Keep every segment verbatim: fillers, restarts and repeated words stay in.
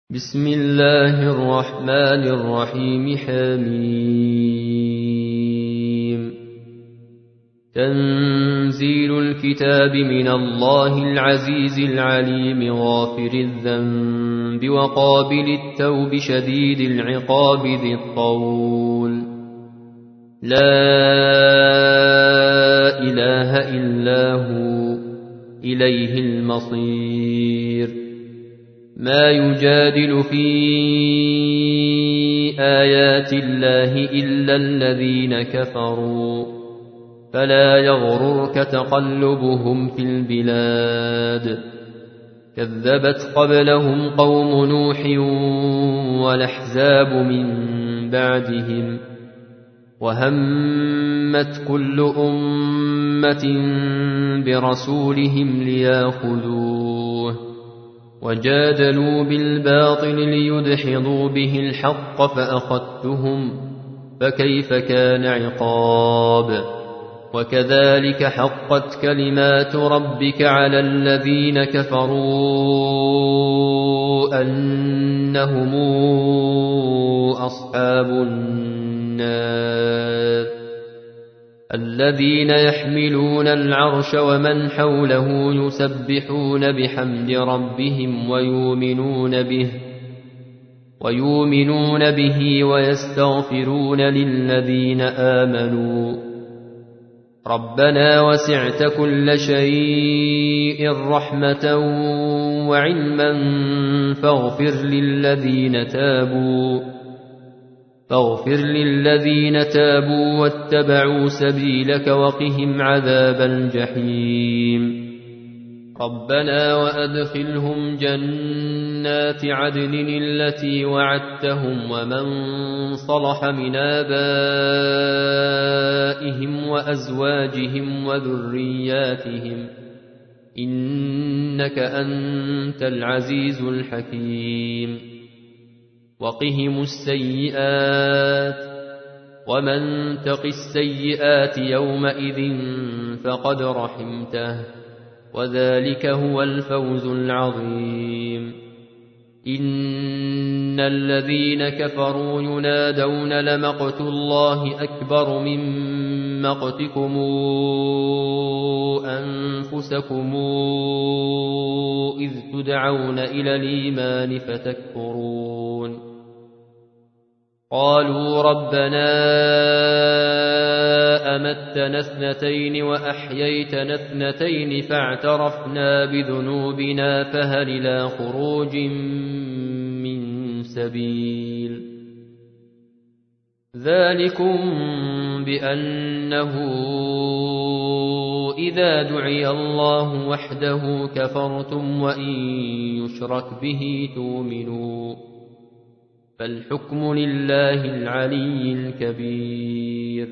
بسم الله الرحمن الرحيم. حميم. تنزيل الكتاب من الله العزيز العليم غافر الذنب وقابل التوب شديد العقاب ذي الطول. لا إله إلا هو إليه المصير. ما يجادل في آيات الله إلا الذين كفروا فلا يغررك تقلبهم في البلاد. كذبت قبلهم قوم نوح والأحزاب من بعدهم وهمت كل أمة برسولهم ليأخذوه وجادلوا بالباطل ليدحضوا به الحق فأخذتهم فكيف كان عقاب. وكذلك حقت كلمات ربك على الذين كفروا أنهم أصحاب النار الذين يحملون العرش ومن حوله يسبحون بحمد ربهم ويؤمنون به ويؤمنون به ويستغفرون للذين آمنوا ربنا وسعت كل شيء رحمة وعلما فاغفر للذين تابوا فاغفر للذين تابوا واتبعوا سبيلك وقهم عذاب الجحيم. ربنا وأدخلهم جنات عدن التي وعدتهم ومن صلح من آبائهم وأزواجهم وذرياتهم إنك أنت العزيز الحكيم. وقهم السيئات ومن تق السيئات يومئذ فقد رحمته وذلك هو الفوز العظيم. إن الذين كفروا ينادون لمقت الله أكبر من مقتكم أنفسكم إذ تدعون إلى الإيمان فتكفرون. قالوا ربنا أمتنا اثنتين وأحييتنا اثنتين فاعترفنا بذنوبنا فهل إلى خروج من سبيل. ذلكم بأنه إذا دعي الله وحده كفرتم وإن يشرك به تؤمنوا فالحكم لله العلي الكبير.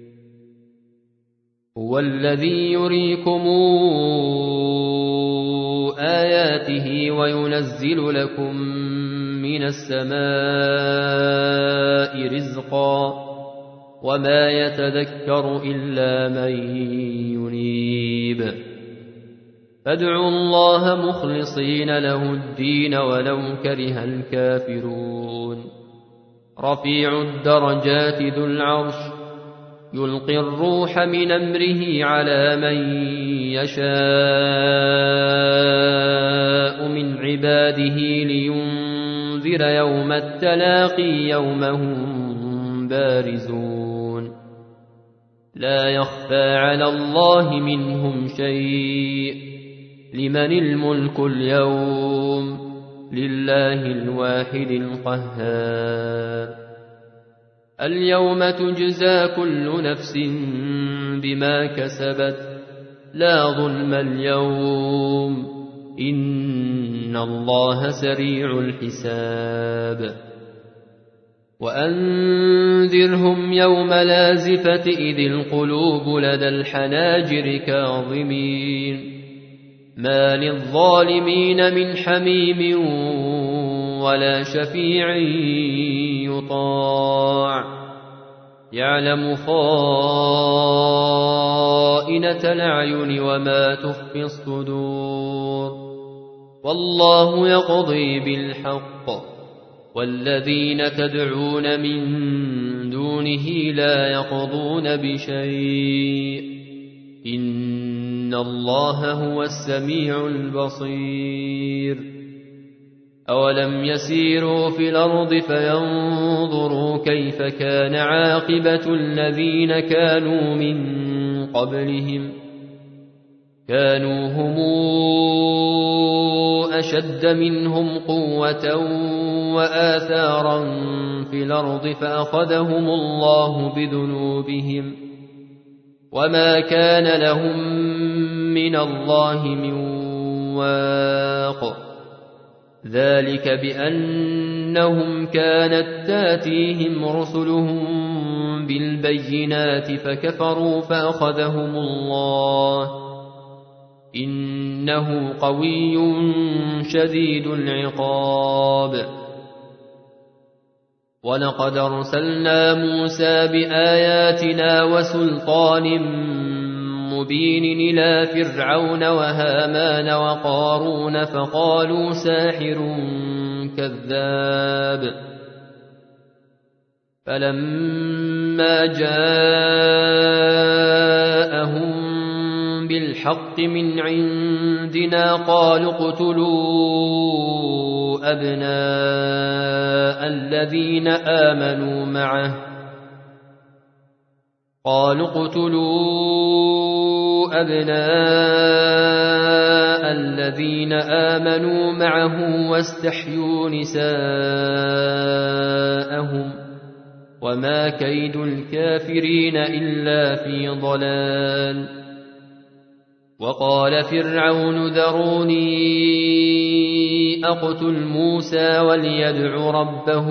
هو الذي يريكم آياته وينزل لكم من السماء رزقا وما يتذكر إلا من ينيب. فادعوا الله مخلصين له الدين ولو كره الكافرون. رفيع الدرجات ذو العرش يلقي الروح من أمره على من يشاء من عباده لينذر يوم التلاقي يوم هم بارزون لا يخفى على الله منهم شيء. لمن الملك اليوم لله الواحد القهار. اليوم تجزى كل نفس بما كسبت لا ظلم اليوم إن الله سريع الحساب. وأنذرهم يوم لازفة إذ القلوب لدى الحناجر كاظمين ما للظالمين من حميم ولا شفيع يطاع. يعلم خائنة الأعين وما تخفي الصدور والله يقضي بالحق والذين تدعون من دونه لا يقضون بشيء إن الله هو السميع البصير أولم يسيروا في الأرض فينظروا كيف كان عاقبة الذين كانوا من قبلهم كانوا هم أشد منهم قوة وآثارا في الأرض فأخذهم الله بذنوبهم وما كان لهم من الله من واق ذلك بأنهم كانت تاتيهم رسلهم بالبينات فكفروا فأخذهم الله إنه قوي شديد العقاب ولقد أرسلنا موسى بآياتنا وسلطان مبين إلى فرعون وهامان وقارون فقالوا ساحر كذاب فلما جاءهم بالحق من عندنا قالوا اقتلوا أبناء الذين آمنوا معه قالوا اقتلوا أبناء الذين آمنوا معه واستحيوا نساءهم وما كيد الكافرين إلا في ضلال وقال فرعون ذروني أقتل موسى وليدع ربه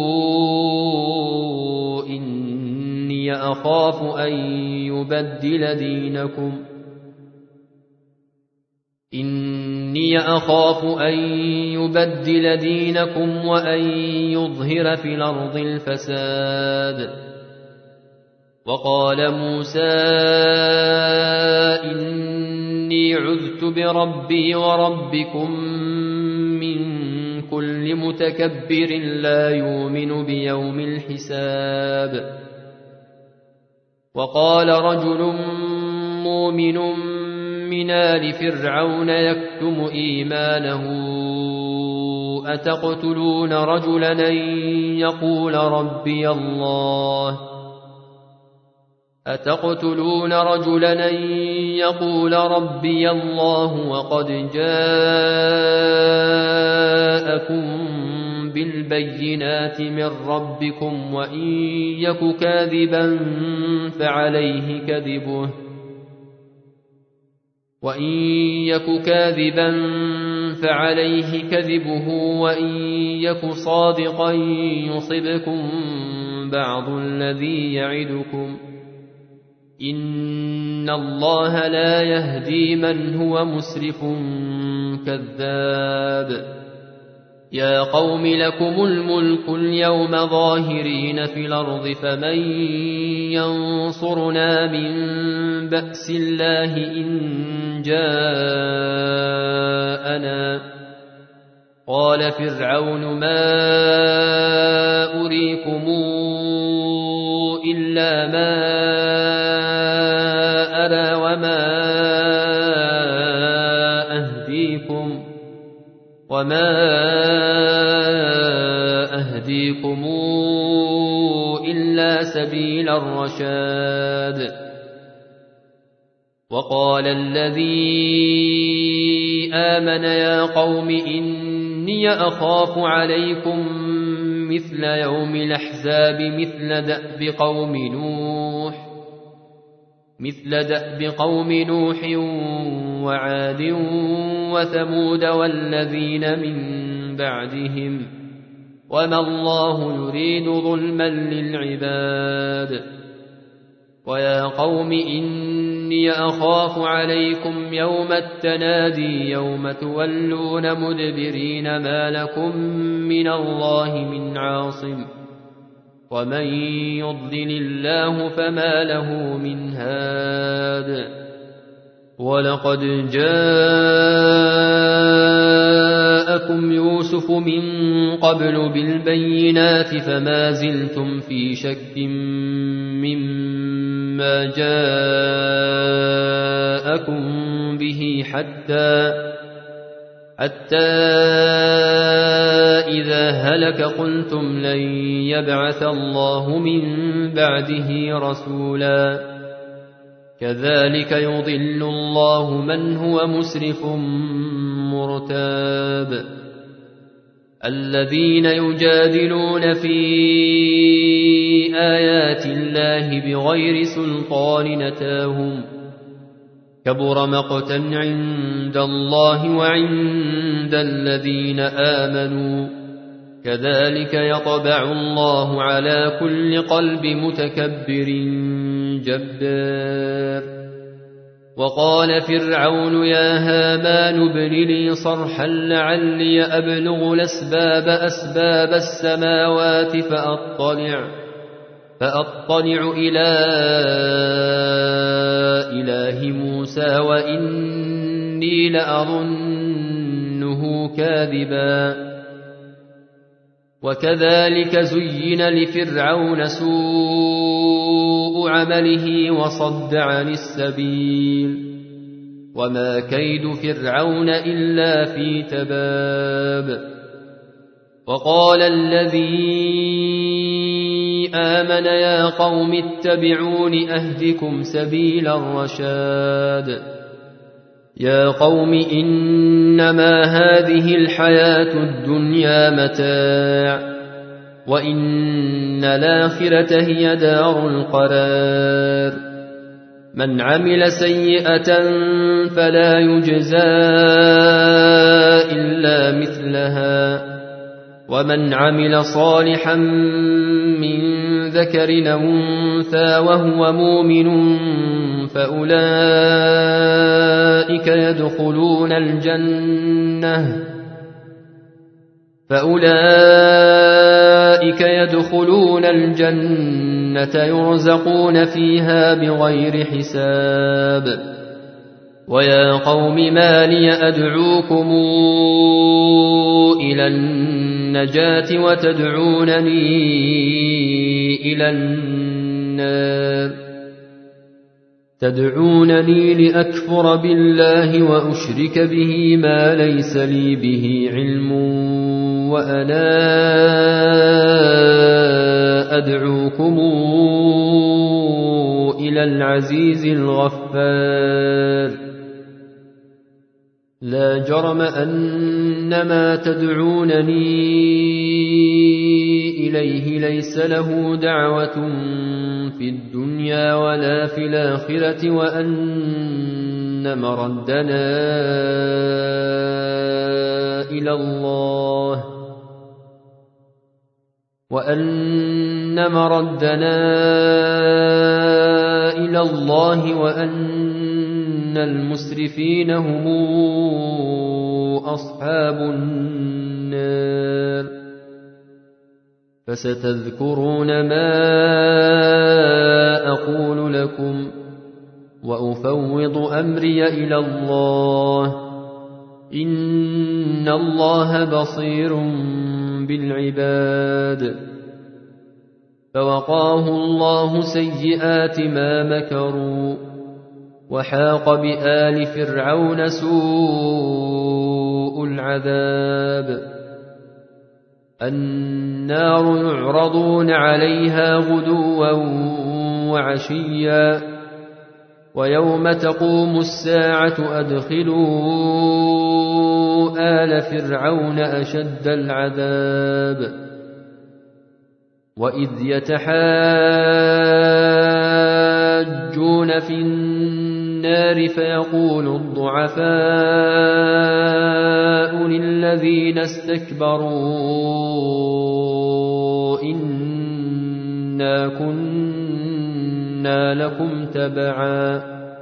إني أخاف أن يبدل دينكم إني أخاف أن يبدل دينكم وأن يظهر في الأرض الفساد وقال موسى إني عذت بربي وربكم من كل متكبر لا يؤمن بيوم الحساب وقال رجل مؤمن من آل فرعون يكتم إيمانه أتقتلون رجلا يقول ربي الله أتقتلون رجلا يقول ربي الله وقد جاءكم بالبينات من ربكم وإن يك كاذبا فعليه كذبه وإن يك كاذبا فعليه كذبه وإن يك صادقا يصبكم بعض الذي يعدكم إن الله لا يهدي من هو مسرف كذاب يا قوم لكم الملك اليوم ظاهرين في الأرض فمن ينصرنا من بأس الله إن جاءنا قال فرعون ما أريكم إلا ما أرى وما أهديكم وما أهديكم إلا سبيل الرشاد وقال الذي آمن يا قوم إني أخاف عليكم مثل يوم الأحزاب مثل دأب قوم نوح مثل دأب قوم نوح وعاد وثمود والذين من بعدهم وما الله يريد ظلما للعباد ويا قوم إني أخاف عليكم يوم التنادي يوم تولون مدبرين ما لكم من الله من عاصم ومن يضلل الله فما له من هاد ولقد جاء جاءكم يوسف من قبل بالبينات فما زلتم في شك مما جاءكم به حتى حتى إذا هلك قلتم لن يبعث الله من بعده رسولا كذلك يضل الله من هو مسرف مرتاب الذين يجادلون في آيات الله بغير سلطان أتاهم كبر مقتا عند الله وعند الذين آمنوا كذلك يطبع الله على كل قلب متكبر جبار وقال فرعون يا هامان ابن لي صرحا لعلي أبلغ الأسباب أسباب السماوات فأطلع فأطلع إلى إله موسى وإني لأظنه كاذبا وكذلك زين لفرعون سوء عمله وصد عن السبيل وما كيد فرعون إلا في تباب وقال الذي آمن يا قوم اتبعون أهدكم سبيل الرشاد يا قوم إنما هذه الحياة الدنيا متاع وإن الآخرة هي دار القرار من عمل سيئة فلا يجزى إلا مثلها ومن عمل صالحا من ذكر أو أنثى وهو مؤمن فأولئك يدخلون الجنة فأولئك يدخلون الجنة يرزقون فيها بغير حساب ويا قوم ما لي أدعوكم إلى النجاة وتدعونني إلى النار تدعونني لأكفر بالله وأشرك به ما ليس لي به علم وأنا أدعوكم إلى العزيز الغفار لا جرم أن ما تدعونني إليه ليس له دعوة في الدنيا ولا في الآخرة وأن مردنا إلى الله وأن مردنا إلى الله وأن المسرفين هم أصحاب النار فستذكرون ما أقول لكم وأفوض أمري إلى الله إن الله بصير بالعباد فوقاه الله سيئات ما مكروا وحاق بآل فرعون سوء العذاب النار يعرضون عليها غدوا وعشيا ويوم تقوم الساعة أدخلوا آل فرعون أشد العذاب وإذ يتحاجون في النار فيقول الضعفاء للذين استكبروا إنا كنا لكم تبعا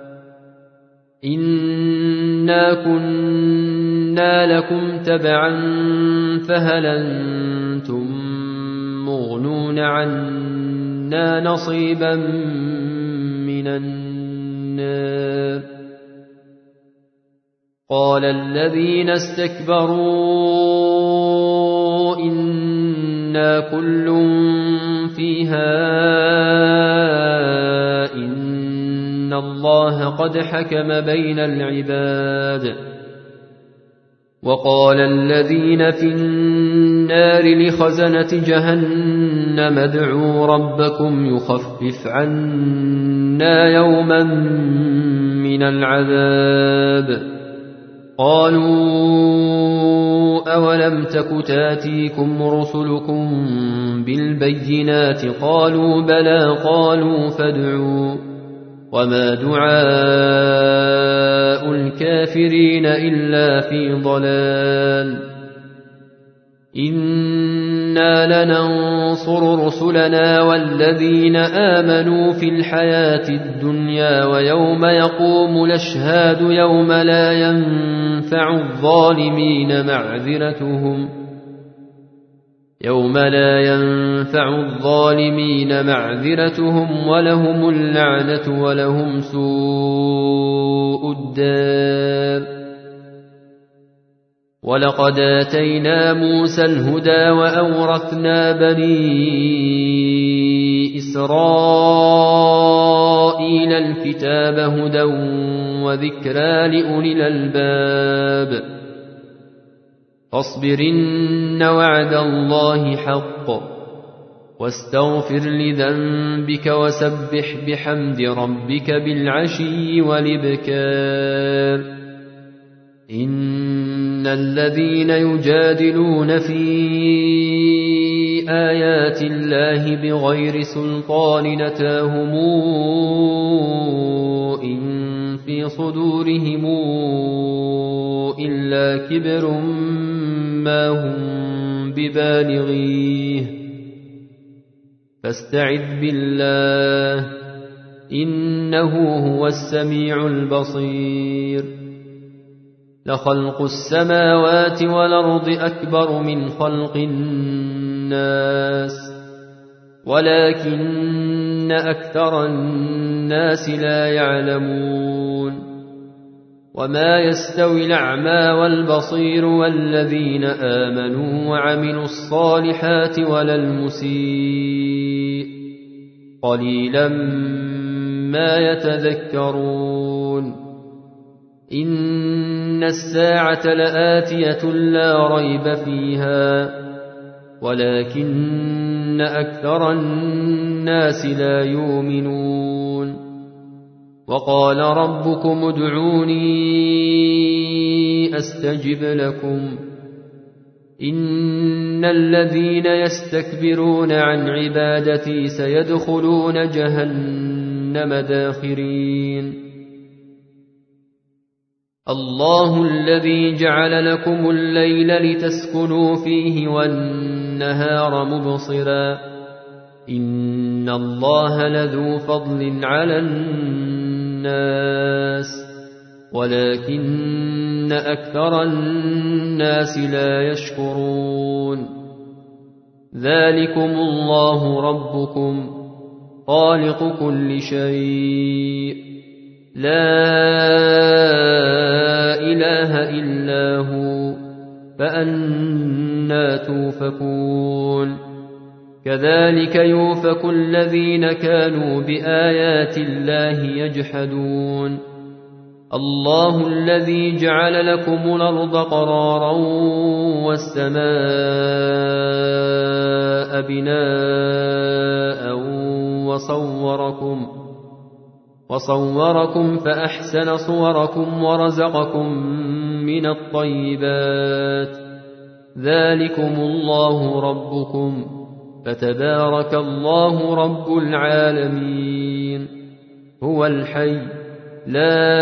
إنا كنا لكم تبعا فهل أنتم مغنون عنا نصيبا من النار قال الذين استكبروا إنا كل فيها إن الله قد حكم بين العباد. وقال الذين في النار لخزنة جهنم ادعوا ربكم يخفف عنا يوما من العذاب. قالوا أولم تك تاتيكم رسلكم بالبينات قالوا بلى قالوا فادعوا وما دعاء الكافرين إلا في ضلال. إنا لننصر رسلنا والذين آمنوا في الحياة الدنيا ويوم يقوم الأشهاد يوم لا ينفع الظالمين معذرتهم يوم لا ينفع الظالمين معذرتهم ولهم اللعنة ولهم سوء الدار. ولقد آتينا موسى الهدى وأورثنا بني إسرائيل الكتاب هدى وذكرى لأولي الألباب. فاصبر إن وعد الله حق واستغفر لذنبك وسبح بحمد ربك بالعشي والإبكار. إن الذين يجادلون في آيات الله بغير سلطان أتاهم إن في صدورهم إلا كبر ما هم ببالغيه فاستعذ بالله إنه هو السميع البصير. لخلق السماوات والأرض أكبر من خلق الناس ولكن أكثر الناس لا يعلمون. وما يستوي الأعمى والبصير والذين آمنوا وعملوا الصالحات ولا المسيء قليلا ما يتذكرون. إن الساعة لآتية لا ريب فيها ولكن أكثر الناس لا يؤمنون. وقال ربكم ادعوني أستجب لكم إن الذين يستكبرون عن عبادتي سيدخلون جهنم داخرين. الله الذي جعل لكم الليل لتسكنوا فيه والنهار مبصرا إن الله لذو فضل على الناس ولكن أكثر الناس لا يشكرون. ذلكم الله ربكم خالق كل شيء لا إله إلا هو فأنى توفكون. كذلك يوفك الذين كانوا بآيات الله يجحدون. الله الذي جعل لكم الأرض قرارا والسماء بناء وصوركم وصوركم فأحسن صوركم ورزقكم من الطيبات. ذلكم الله ربكم فتبارك الله رب العالمين. هو الحي لا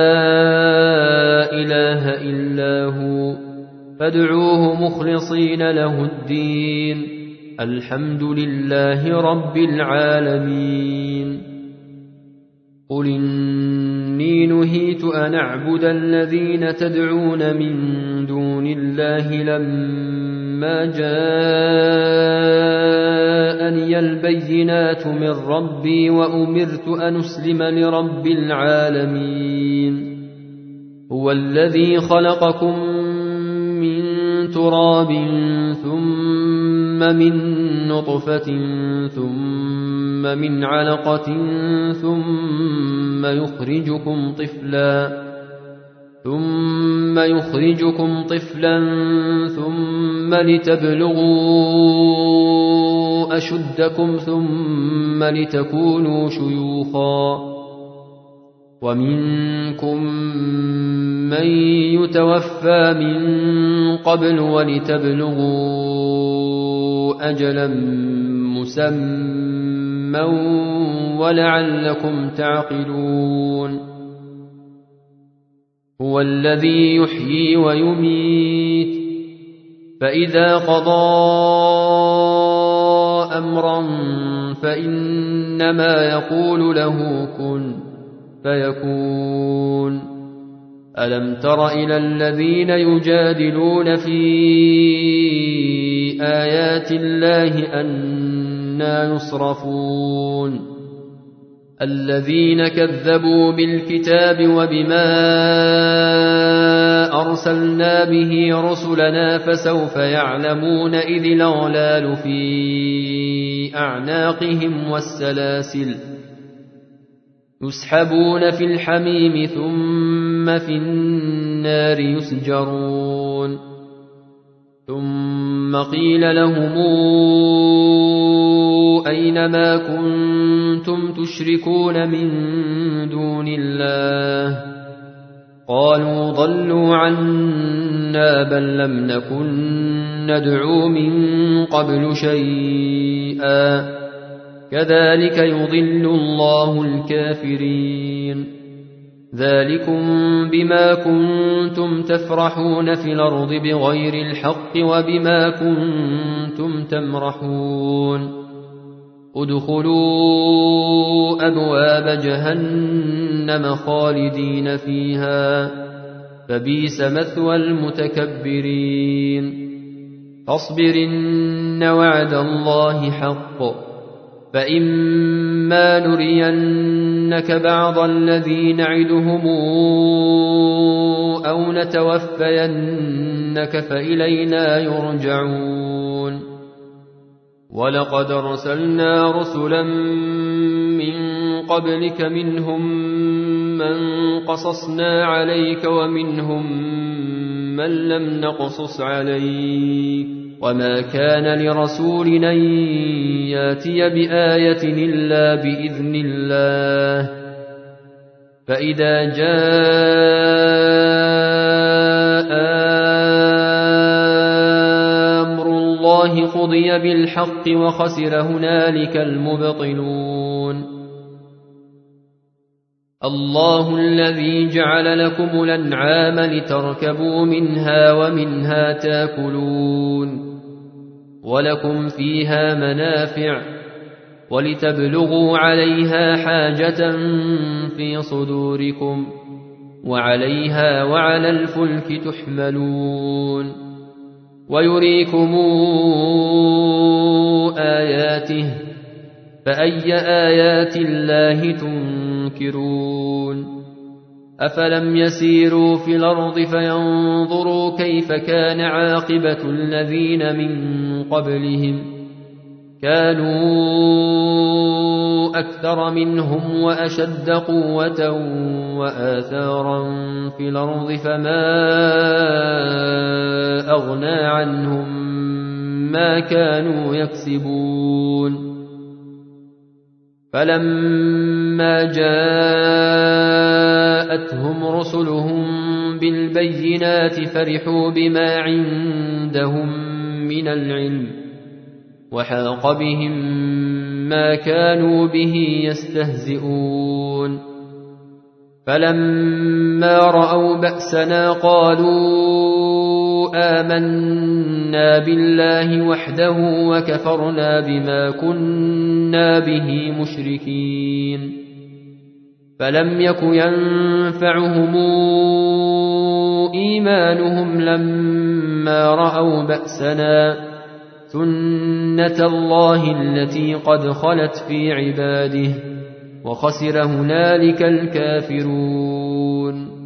إله إلا هو فادعوه مخلصين له الدين الحمد لله رب العالمين. قل إني نهيت أن أعبد الذين تدعون من دون الله لما جاءني البينات من ربي وأمرت أن أسلم لرب العالمين. هو الذي خلقكم من تراب ثم من نطفة ثم من علقة ثم يخرجكم طفلا ثم يخرجكم طفلا ثم لتبلغوا أشدكم ثم لتكونوا شيوخا ومنكم من يتوفى من قبل ولتبلغوا أجلا مسمى ولعلكم تعقلون هو الذي يحيي ويميت فإذا قضى أمرا فإنما يقول له كن فيكون ألم تر إلى الذين يجادلون في آيات الله أنى يصرفون الذين كذبوا بالكتاب وبما أرسلنا به رسلنا فسوف يعلمون إذ الأغلال في أعناقهم والسلاسل يسحبون في الحميم ثم في النار يسجرون ثم قيل لهم أين ما كنتم تشركون من دون الله قالوا ضلوا عنا بل لم نكن ندعو من قبل شيئا كذلك يضل الله الكافرين ذلكم بما كنتم تفرحون في الأرض بغير الحق وبما كنتم تمرحون ادخلوا أبواب جهنم خالدين فيها فبئس مثوى المتكبرين فاصبر إن وعد الله حق فإما نرينك بعض الذي نعدهم أو نتوفينك فإلينا يرجعون ولقد أرسلنا رسلا من قبلك منهم من قصصنا عليك ومنهم من لم نقصص عليك وما كان لرسول أن ياتي بآية إلا بإذن الله فإذا جاء أمر الله قضي بالحق وخسر هنالك المبطلون الله الذي جعل لكم الأنعام لتركبوا منها ومنها تاكلون ولكم فيها منافع ولتبلغوا عليها حاجة في صدوركم وعليها وعلى الفلك تحملون ويريكم آياته فأي آيات الله تنكرون أفلم يسيروا في الأرض فينظروا كيف كان عاقبة الذين من قبلهم كانوا أكثر منهم وأشد قوة وآثارا في الأرض فما أغنى عنهم ما كانوا يكسبون فلما جاءتهم رسلهم بالبينات فرحوا بما عندهم من العلم وحاق بهم ما كانوا به يستهزئون فلما رأوا بأسنا قالوا آمنا بالله وحده وكفرنا بما كنا به مشركين فلم يك ينفعهم إيمانهم لما رأوا بأسنا سنة الله التي قد خلت في عباده وخسر هنالك الكافرون